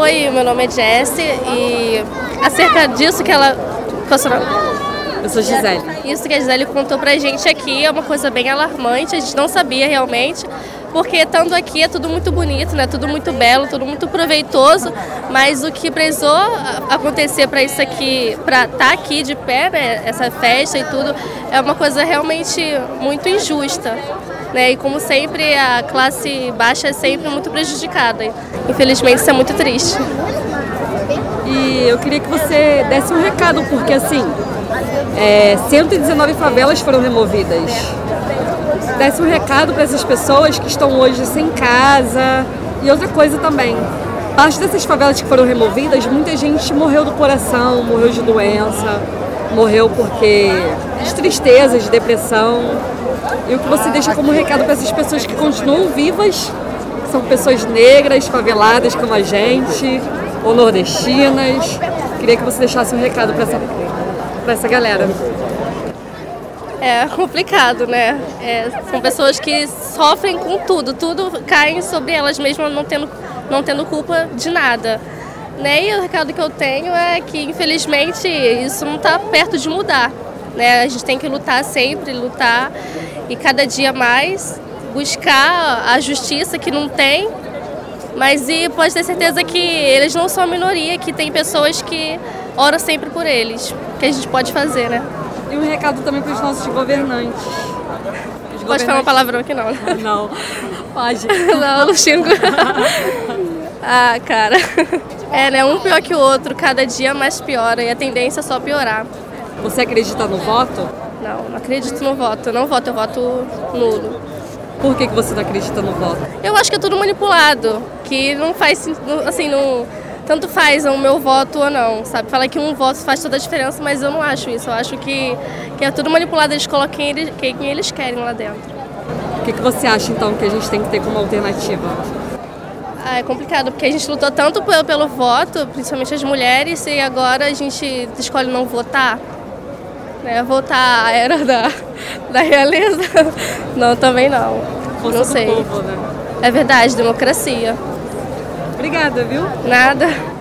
Oi, meu nome é Jessie e acerca disso que ela... Qual é o seu nome? Eu sou Gisele. Isso que a Gisele contou pra gente aqui é uma coisa bem alarmante, a gente não sabia realmente, porque estando aqui é tudo muito bonito, né? Tudo muito belo, tudo muito proveitoso, mas o que precisou acontecer para isso aqui, para estar aqui de pé, né? Essa festa e tudo, é uma coisa realmente muito injusta, né? E como sempre, a classe baixa é sempre muito prejudicada. Infelizmente, isso é muito triste. E eu queria que você desse um recado, porque assim, 119 favelas foram removidas. Desse um recado para essas pessoas que estão hoje sem casa. E outra coisa também, parte dessas favelas que foram removidas, muita gente morreu do coração, morreu de doença, morreu porque de tristeza, de depressão. E o que você deixa como recado para essas pessoas que continuam vivas, que são pessoas negras, faveladas como a gente, ou nordestinas. Queria que você deixasse um recado para essa galera. É complicado, né? São pessoas que sofrem com tudo cai sobre elas mesmas, não tendo culpa de nada. Né? E o recado que eu tenho é que, infelizmente, isso não está perto de mudar. Né? A gente tem que lutar sempre, lutar e cada dia mais buscar a justiça que não tem, mas pode ter certeza que eles não são a minoria, que tem pessoas que oram sempre por eles, o que a gente pode fazer, né? E um recado também para os nossos governantes. Pode falar um palavrão aqui não, né? Não, pode. Não, não xingo. Ah, cara. Né? Um pior que o outro, cada dia mais piora e a tendência é só piorar. Você acredita no voto? Não acredito no voto. Eu não voto, eu voto nulo. Por que você não acredita no voto? Eu acho que é tudo manipulado, que não faz, assim, tanto faz o meu voto ou não, sabe? Fala que um voto faz toda a diferença, mas eu não acho isso. Eu acho que é tudo manipulado, eles colocam quem eles querem lá dentro. O que você acha, então, que a gente tem que ter como alternativa? É complicado, porque a gente lutou tanto pelo voto, principalmente as mulheres, e agora a gente escolhe não votar. Né? Voltar à era da realeza? Não, também não. Força não sei. do povo, né? É verdade, democracia. Obrigada, viu? Nada.